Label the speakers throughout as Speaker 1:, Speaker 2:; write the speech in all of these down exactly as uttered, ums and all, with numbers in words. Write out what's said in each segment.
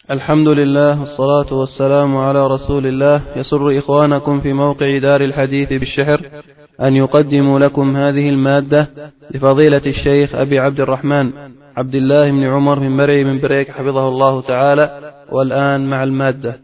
Speaker 1: الحمد لله والصلاة والسلام على رسول الله. يسر إخوانكم في موقع دار الحديث بالشحر أن يقدموا لكم هذه المادة لفضيلة الشيخ أبي عبد الرحمن عبد الله بن عمر بن مرعي من بريك حفظه الله تعالى. والآن مع المادة.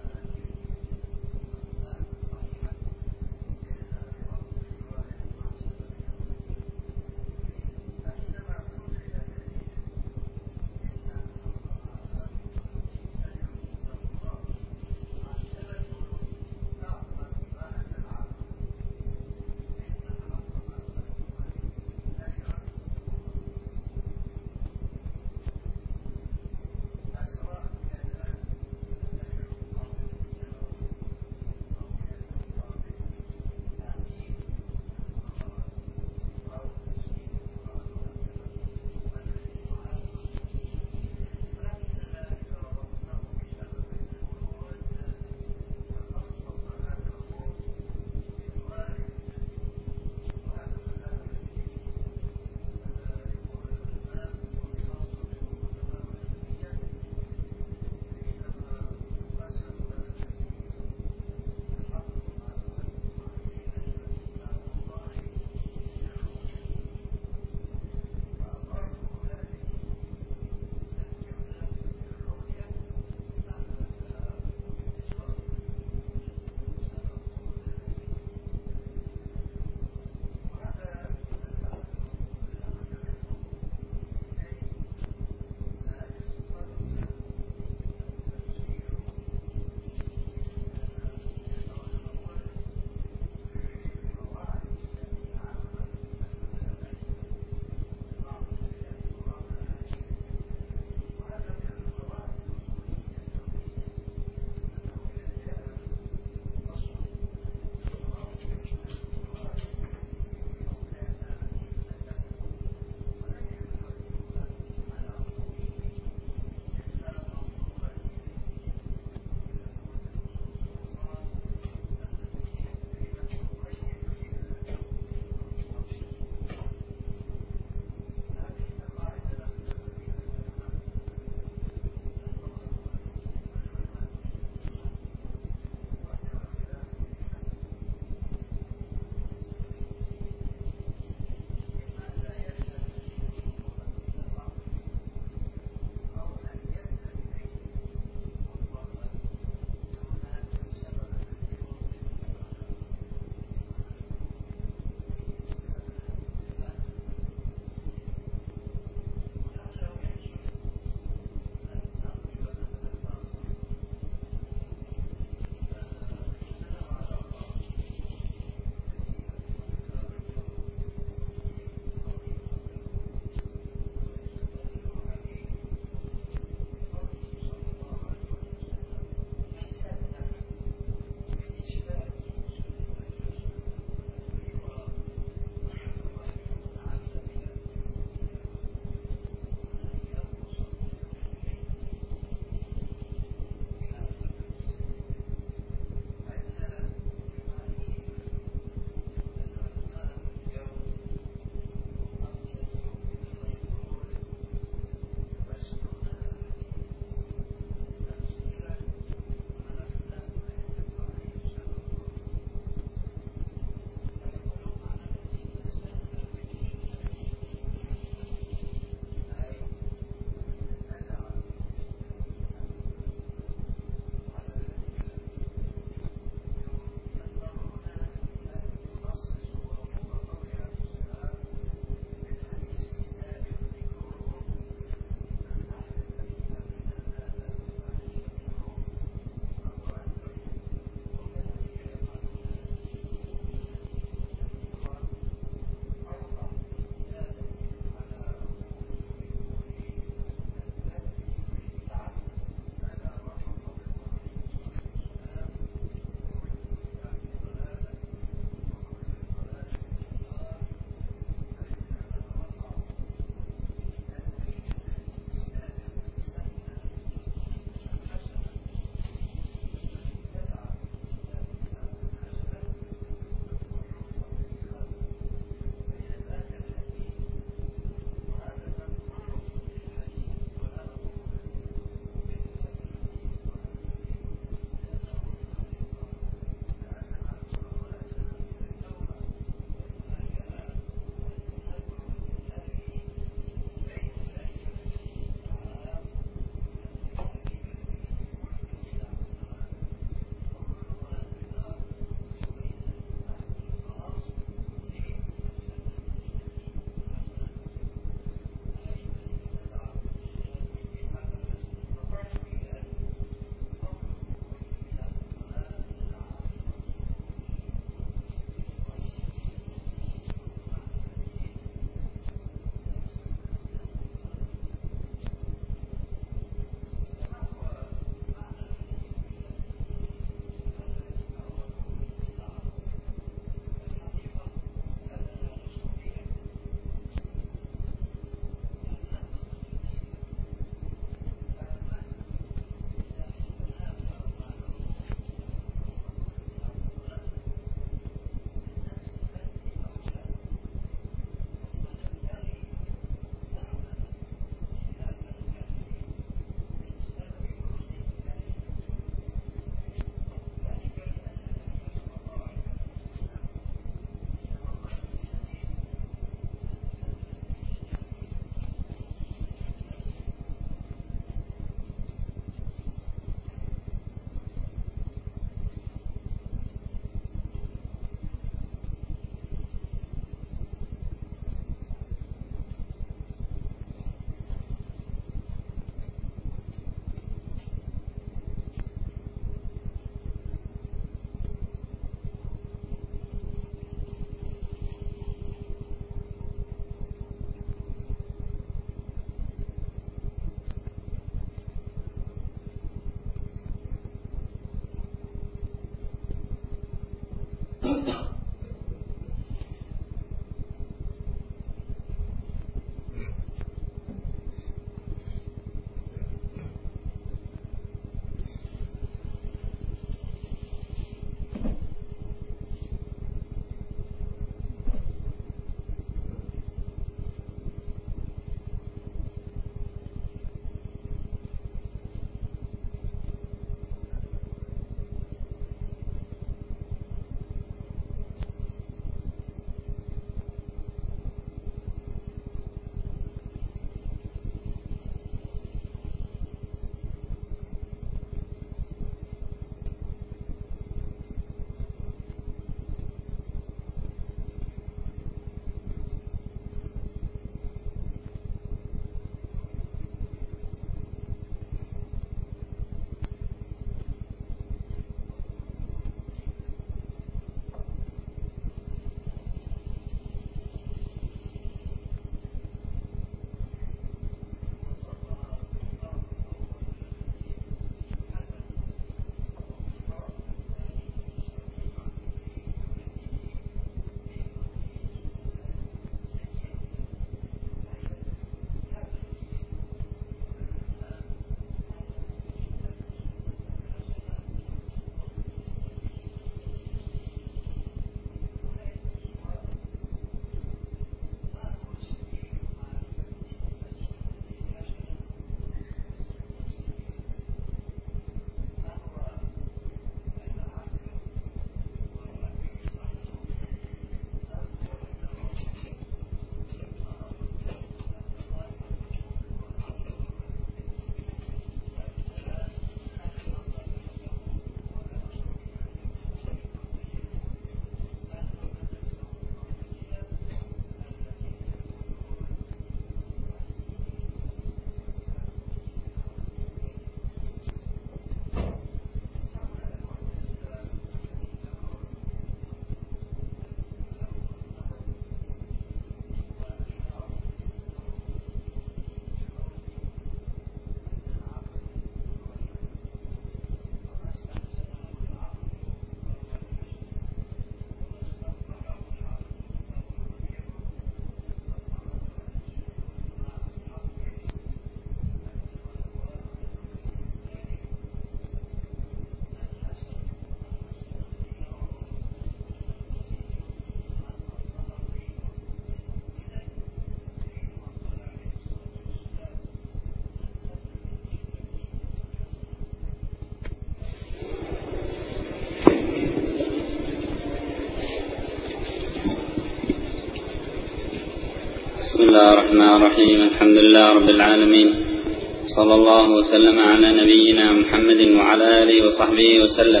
Speaker 2: الله الرحمن الرحيم. الحمد لله رب العالمين، صلى الله وسلم على نبينا محمد وعلى آله وصحبه وسلم.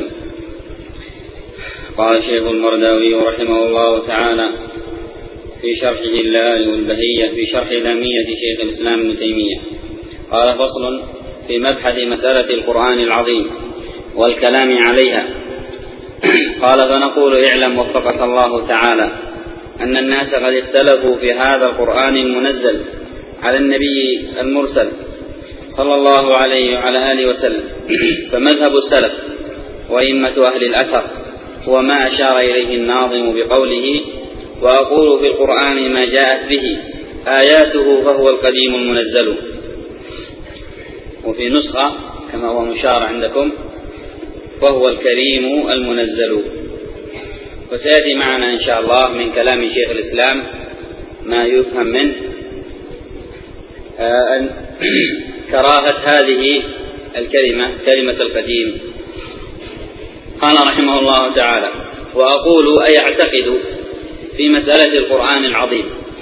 Speaker 2: قال الشيخ المرداوي رحمه الله تعالى في شرحه اللائي والبهية في شرح لامية شيخ الإسلام ابن تيمية، قال: فصل في مبحث مسألة القرآن العظيم والكلام عليها. قال: فنقول: اعلم وفقك الله تعالى أن الناس قد اختلفوا في هذا القرآن المنزل على النبي المرسل صلى الله عليه وعلى آله وسلم، فمذهب السلف وإمة أهل الأثر هو ما أشار إليه الناظم بقوله: وأقول في القرآن ما جاءت به آياته فهو القديم المنزل. وفي نسخة كما هو مشار عندكم: وهو الكريم المنزل. وسيأتي معنا إن شاء الله من كلام شيخ الإسلام ما يفهم منه أن كراهة هذه الكلمة، كلمة القديم. قال رحمه الله تعالى: وأقول أي أعتقد في مسألة القرآن العظيم.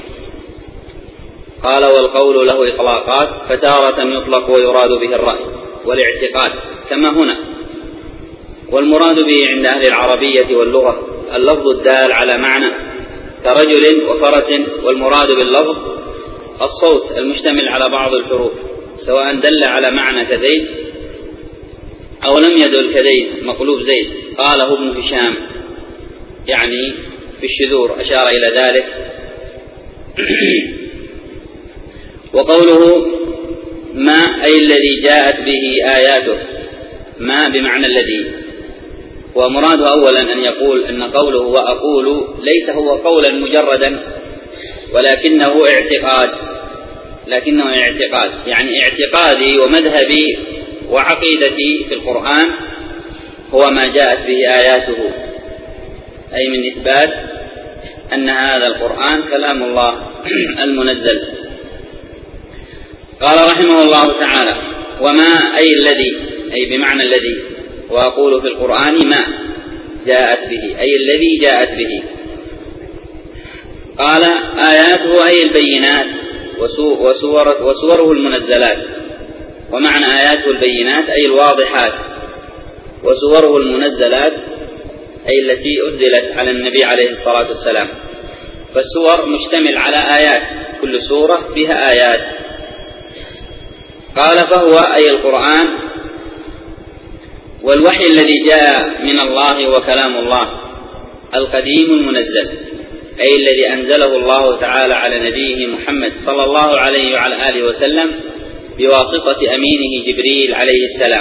Speaker 2: قال: والقول له إطلاقات، فتارة يطلق ويراد به الرأي والاعتقاد كما هنا. والمراد به عند أهل العربية واللغة اللفظ الدال على معنى كرجل وفرس، والمراد باللفظ الصوت المشتمل على بعض الحروف، سواء دل على معنى كزيد أو لم يدل كديس مقلوب زيد. قاله ابن هشام يعني في الشذور، أشار إلى ذلك. وقوله ما أي الذي جاءت به آياته، ما بمعنى الذي، ومراده أولا أن يقول أن قوله وأقول ليس هو قولا مجردا، ولكنه اعتقاد، لكنه اعتقاد يعني اعتقادي ومذهبي وعقيدتي في القرآن هو ما جاءت به آياته، أي من إثبات أن هذا القرآن كلام الله المنزل. قال رحمه الله تعالى: وما أي الذي، أي بمعنى الذي، وأقول في القرآن ما جاءت به، أي الذي جاءت به. قال: آياته أي البينات وسور وسوره المنزلات. ومعنى آياته البينات أي الواضحات، وسوره المنزلات أي التي أنزلت على النبي عليه الصلاة والسلام. فالسور مشتمل على آيات، كل سورة فيها آيات. قال: فهو أي القرآن والوحي الذي جاء من الله وكلام الله القديم المنزل، أي الذي أنزله الله تعالى على نبيه محمد صلى الله عليه وعلى آله وسلم بواسطة أمينه جبريل عليه السلام.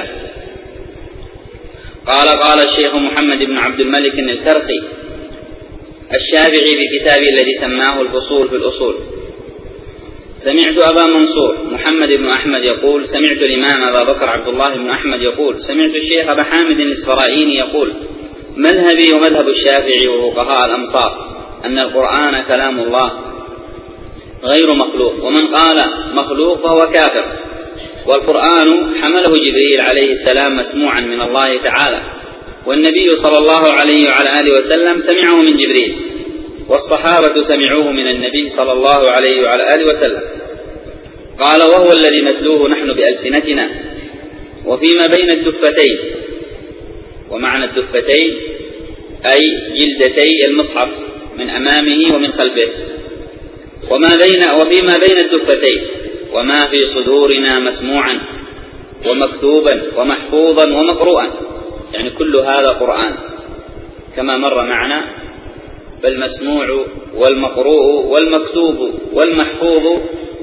Speaker 2: قال: قال الشيخ محمد بن عبد الملك الكرخي الشافعي في كتابه الذي سماه الفصول في الأصول: سمعت أبا منصور محمد بن أحمد يقول: سمعت الإمام أبا بكر عبد الله بن أحمد يقول: سمعت الشيخ أبا حامد الإسفرائيني يقول: مذهبي ومذهب الشافعي وفقهاء الأمصار أن القرآن كلام الله غير مخلوق، ومن قال مخلوق فهو كافر. والقرآن حمله جبريل عليه السلام مسموعا من الله تعالى، والنبي صلى الله عليه وعلى آله وسلم سمعه من جبريل، والصحابة سمعوه من النبي صلى الله عليه وعلى آله وسلم. قال: وهو الذي نتلوه نحن بألسنتنا وفيما بين الدفتين. ومعنى الدفتين أي جلدتي المصحف من أمامه ومن خلفه، وما بين وفيما بين الدفتين، وما في صدورنا مسموعا ومكتوبا ومحفوظا ومقروءا، يعني كل هذا قرآن كما مر معنا. فالمسموع والمقروء والمكتوب والمحفوظ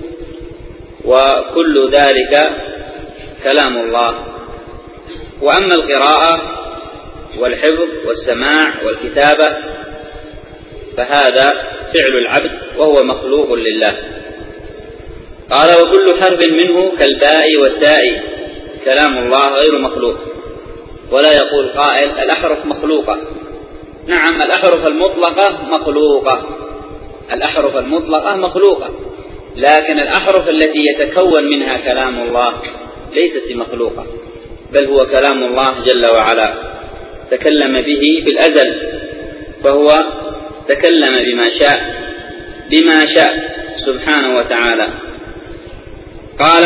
Speaker 2: وكل ذلك كلام الله. وأما القراءة والحفظ والسماع والكتابة فهذا فعل العبد وهو مخلوق لله. قال: وكل حرف منه كالباء والتاء كلام الله غير مخلوق. ولا يقول قائل الأحرف مخلوقة. نعم، الأحرف المطلقة مخلوقة، الأحرف المطلقة مخلوقة، لكن الأحرف التي يتكون منها كلام الله ليست مخلوقة، بل هو كلام الله جل وعلا تكلم به في الأزل، فهو تكلم بما شاء بما شاء سبحانه وتعالى. قال: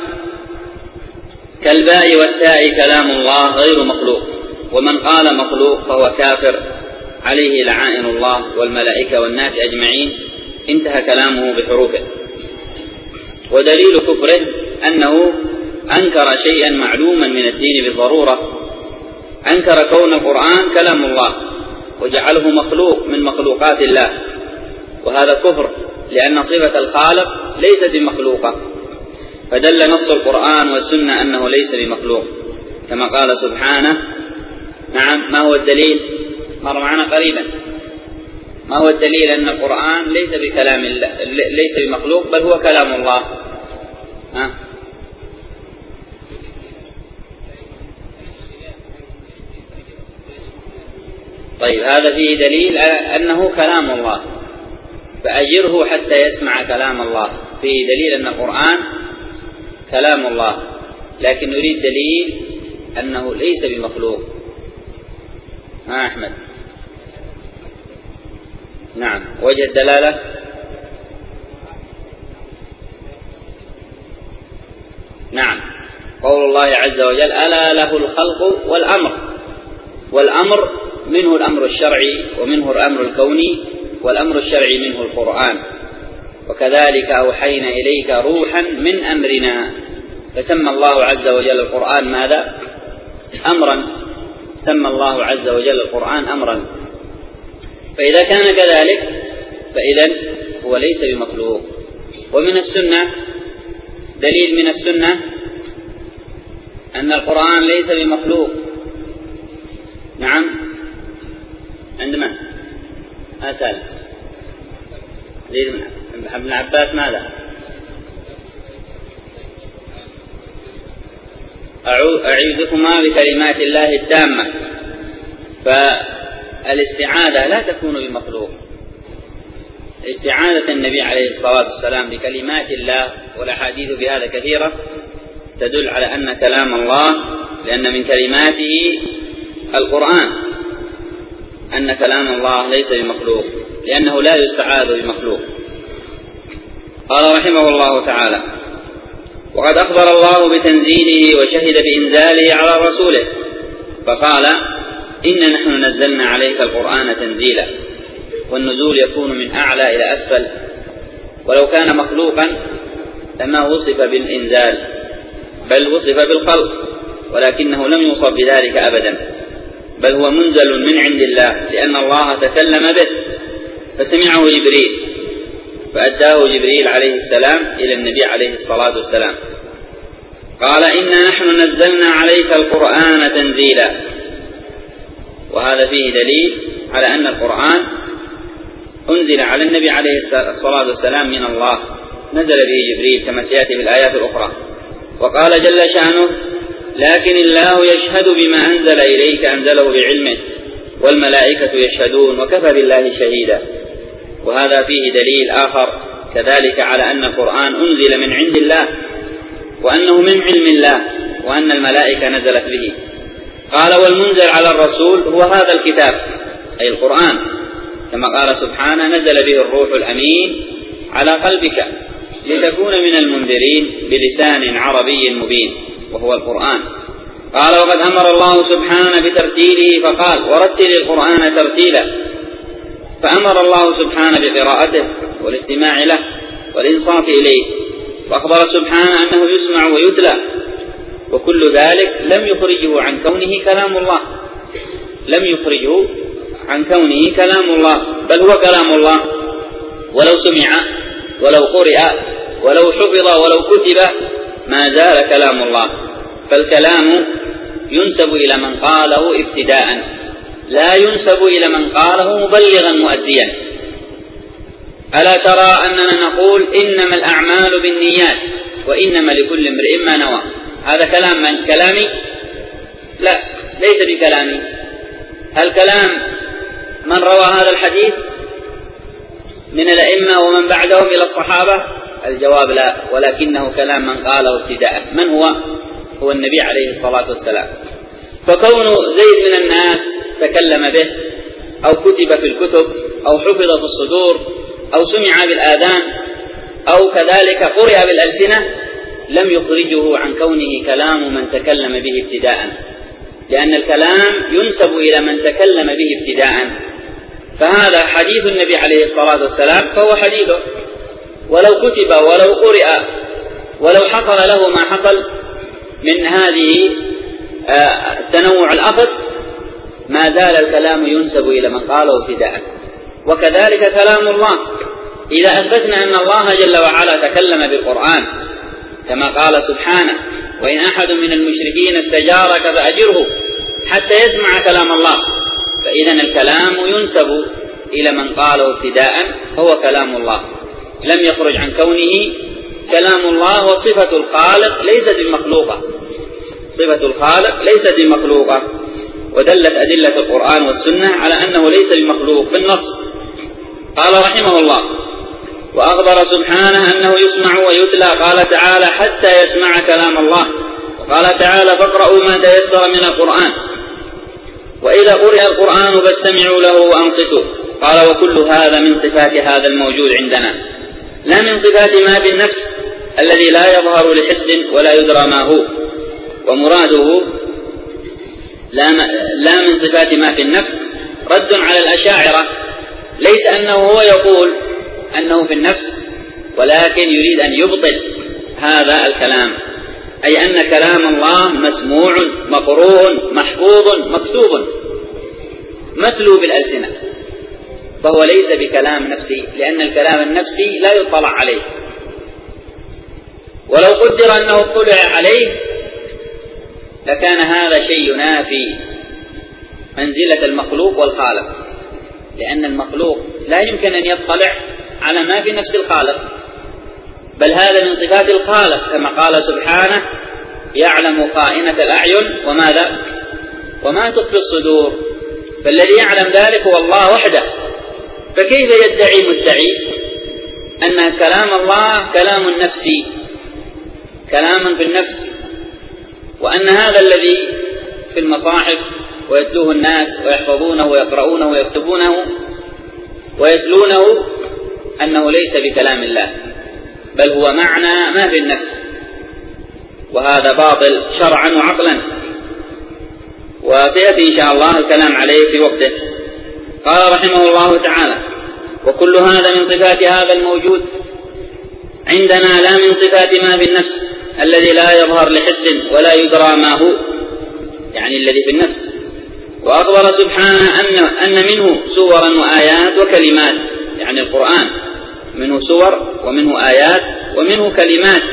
Speaker 2: كالباء والتاء كلام الله غير مخلوق، ومن قال مخلوق فهو كافر عليه لعائن الله والملائكة والناس أجمعين. انتهى كلامه بحروفه. ودليل كفره أنه أنكر شيئا معلوما من الدين بالضرورة، أنكر كون القرآن كلام الله وجعله مخلوق من مخلوقات الله، وهذا كفر، لأن صفة الخالق ليست بمخلوقة، فدل نص القرآن والسنة أنه ليس بمخلوق، كما قال سبحانه. نعم، ما هو الدليل؟ مر معنا قريبا. ما هو الدليل أن القرآن ليس بكلام الله، ليس بمخلوق، بل هو كلام الله؟ ها؟ طيب، هذا فيه دليل أنه كلام الله، فأجره حتى يسمع كلام الله. فيه دليل أن القرآن كلام الله، لكن نريد دليل أنه ليس بمخلوق. ها أحمد؟ نعم، وجه الدلالة. نعم، قول الله عز وجل: ألا له الخلق والأمر. والأمر منه الأمر الشرعي ومنه الأمر الكوني، والأمر الشرعي منه القرآن. وكذلك أوحينا إليك روحا من أمرنا، فسمى الله عز وجل القرآن ماذا؟ أمرا. سمى الله عز وجل القرآن أمرا. فإذا كان كذلك فإذا هو ليس بمخلوق. ومن السنة دليل من السنة أن القرآن ليس بمخلوق. نعم، عند من؟ أسأل ابن عباس ماذا؟ أعوذكما بكلمات الله التامة. فالاستعاذة لا تكون بمخلوق. استعاذة النبي عليه الصلاة والسلام بكلمات الله، والأحاديث بهذا كثيرة، تدل على أن كلام الله، لأن من كلماته القرآن، أن كلام الله ليس بمخلوق، لأنه لا يستعاذ بمخلوق. قال رحمه الله تعالى: وقد أخبر الله بتنزيله وشهد بإنزاله على رسوله، فقال: إنا نحن نزلنا عليك القرآن تنزيلا. والنزول يكون من أعلى إلى أسفل، ولو كان مخلوقا لما وصف بالإنزال، بل وصف بالخلق، ولكنه لم يوصف بذلك أبدا، بل هو منزل من عند الله، لأن الله تكلم به فسمعه جبريل، فأداه جبريل عليه السلام إلى النبي عليه الصلاة والسلام. قال: إنا نحن نزلنا عليك القرآن تنزيلا. وهذا فيه دليل على أن القرآن أنزل على النبي عليه الصلاة والسلام من الله، نزل به جبريل كما سيأتي في الآيات الأخرى. وقال جل شأنه: لكن الله يشهد بما أنزل إليك أنزله بعلمه، والملائكة يشهدون وكفى بالله شهيدا. وهذا فيه دليل آخر كذلك على أن القرآن أنزل من عند الله، وأنه من علم الله، وأن الملائكة نزلت به. قال: والمنزل على الرسول هو هذا الكتاب، أي القرآن، كما قال سبحانه: نزل به الروح الأمين على قلبك لتكون من المنذرين بلسان عربي مبين، وهو القرآن. قال: وقد أمر الله سبحانه بترتيله فقال: ورتل القرآن ترتيلا. فأمر الله سبحانه بقراءته والاستماع له والإنصات إليه، وأخبر سبحانه أنه يسمع ويتلى، وكل ذلك لم يخرجه عن كونه كلام الله، لم يخرجه عن كونه كلام الله، بل هو كلام الله، ولو سمع ولو قرئ ولو حفظ ولو كتب ما زال كلام الله. فالكلام ينسب إلى من قاله ابتداء، لا ينسب إلى من قاله مبلغا مؤديا. ألا ترى أننا نقول إنما الأعمال بالنيات وإنما لكل امرئ ما نوى؟ هذا كلام من؟ كلامي؟ لا، ليس بكلامي. هل كلام من روى هذا الحديث من الأئمة ومن بعدهم إلى الصحابة؟ الجواب لا، ولكنه كلام من قاله ابتداء. من هو؟ هو النبي عليه الصلاة والسلام. فكون زيد من الناس تكلم به، أو كتب في الكتب، أو حفظ في الصدور، أو سمع بالآذان، أو كذلك قرئ بالألسنة لم يخرجه عن كونه كلام من تكلم به ابتداء، لأن الكلام ينسب إلى من تكلم به ابتداء. فهذا حديث النبي عليه الصلاة والسلام فهو حديثه، ولو كتب ولو قرئ ولو حصل له ما حصل من هذه التنوع الأخذ ما زال الكلام ينسب إلى من قاله ابتداء. وكذلك كلام الله، إذا أثبتنا أن الله جل وعلا تكلم بالقرآن كما قال سبحانه: وإن أحد من المشركين استجارك فأجره حتى يسمع كلام الله، فإذا الكلام ينسب إلى من قاله ابتداء هو كلام الله، لم يخرج عن كونه كلام الله. وصفة الخالق ليست بمخلوقة، صفة الخالق ليست بمخلوقة، ودلت أدلة القرآن والسنة على أنه ليس بمخلوق بالنص. قال رحمه الله: وأخبر سبحانه أنه يسمع ويتلى، قال تعالى: حتى يسمع كلام الله. وقال تعالى: فاقرأوا ما تيسر من القرآن، وإذا قرئ القرآن فاستمعوا له وأنصتوا. قال: وكل هذا من صفات هذا الموجود عندنا، لا من صفات ما في النفس الذي لا يظهر لحس ولا يدرى ما هو. ومراده لا, لا من صفات ما في النفس رد على الأشاعرة، ليس أنه هو يقول أنه في النفس، ولكن يريد أن يبطل هذا الكلام، أي أن كلام الله مسموع مقروء محفوظ مكتوب متلو بالألسنة، فهو ليس بكلام نفسي، لأن الكلام النفسي لا يطلع عليه. ولو قدر أنه اطلع عليه لكان هذا شيء ينافي منزلة المخلوق والخالق، لأن المخلوق لا يمكن أن يطلع على ما في نفس الخالق، بل هذا من صفات الخالق، كما قال سبحانه: يعلم خائنة الأعين وماذا وما تخفي الصدور. فالذي يعلم ذلك هو الله وحده، فكيف يدعي مدعي أن كلام الله كلام نفسي، كلام في النفس، وأن هذا الذي في المصاحف ويتلوه الناس ويحفظونه ويقرؤونه ويكتبونه ويتلونه أنه ليس بكلام الله، بل هو معنى ما في النفس، وهذا باطل شرعا وعقلا، وسيأتي إن شاء الله الكلام عليه في وقته. قال رحمه الله تعالى: وكل هذا من صفات هذا الموجود عندنا، لا من صفات ما في النفس الذي لا يظهر لحس ولا يدرى ما هو، يعني الذي في النفس. وأخبر سبحانه أن, أن منه سورا وآيات وكلمات، يعني القرآن منه سور ومنه آيات ومنه كلمات،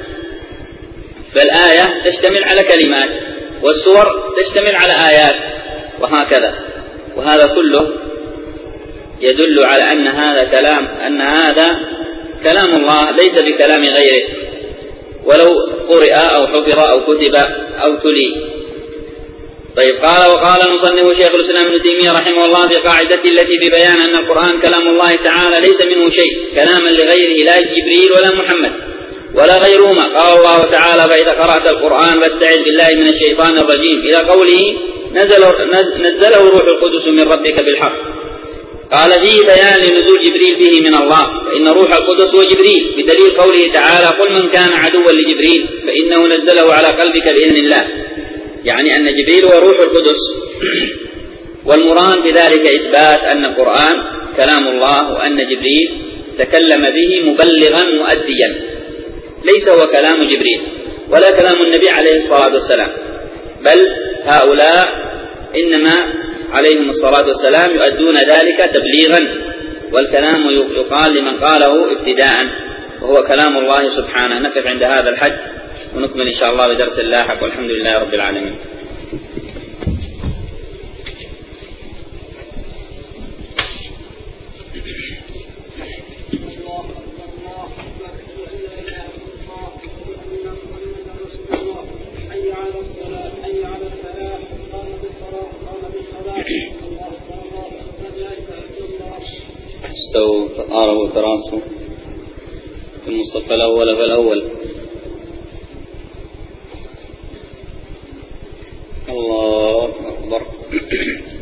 Speaker 2: فالآية تشتمل على كلمات والسور تشتمل على آيات وهكذا. وهذا كله يدل على أن هذا كلام أن هذا كلام الله ليس بكلام غيره، ولو قرئ أو حفظ أو كتب أو تلي. طيب، قال وقال المصنف شيخ الإسلام ابن تيمية رحمه الله في قاعدته التي في بيان أن القرآن كلام الله تعالى ليس منه شيء كلاما لغيره، لا جبريل ولا محمد ولا غيرهما. قال الله تعالى: فإذا قرأت القرآن فاستعذ بالله من الشيطان الرجيم، إلى قوله: نزله روح القدس من ربك بالحق. قال: فيه بيان لنزول جبريل فيه من الله، فإن روح القدس هو جبريل، بدليل قوله تعالى: قل من كان عدوا لجبريل فإنه نزله على قلبك بإذن الله، يعني أن جبريل هو روح القدس. والمراد بذلك إثبات أن القرآن كلام الله، وأن جبريل تكلم به مبلغا مؤديا، ليس هو كلام جبريل ولا كلام النبي عليه الصلاة والسلام، بل هؤلاء إنما عليهم الصلاة والسلام يؤدون ذلك تبليغا، والكلام يقال لمن قاله ابتداء، وهو كلام الله سبحانه. نقف عند هذا الحد ونكمل إن شاء الله بدرس اللاحق، والحمد لله رب العالمين. استووا تقاربوا تراصوا في الصف الأول فالأول. الله أكبر.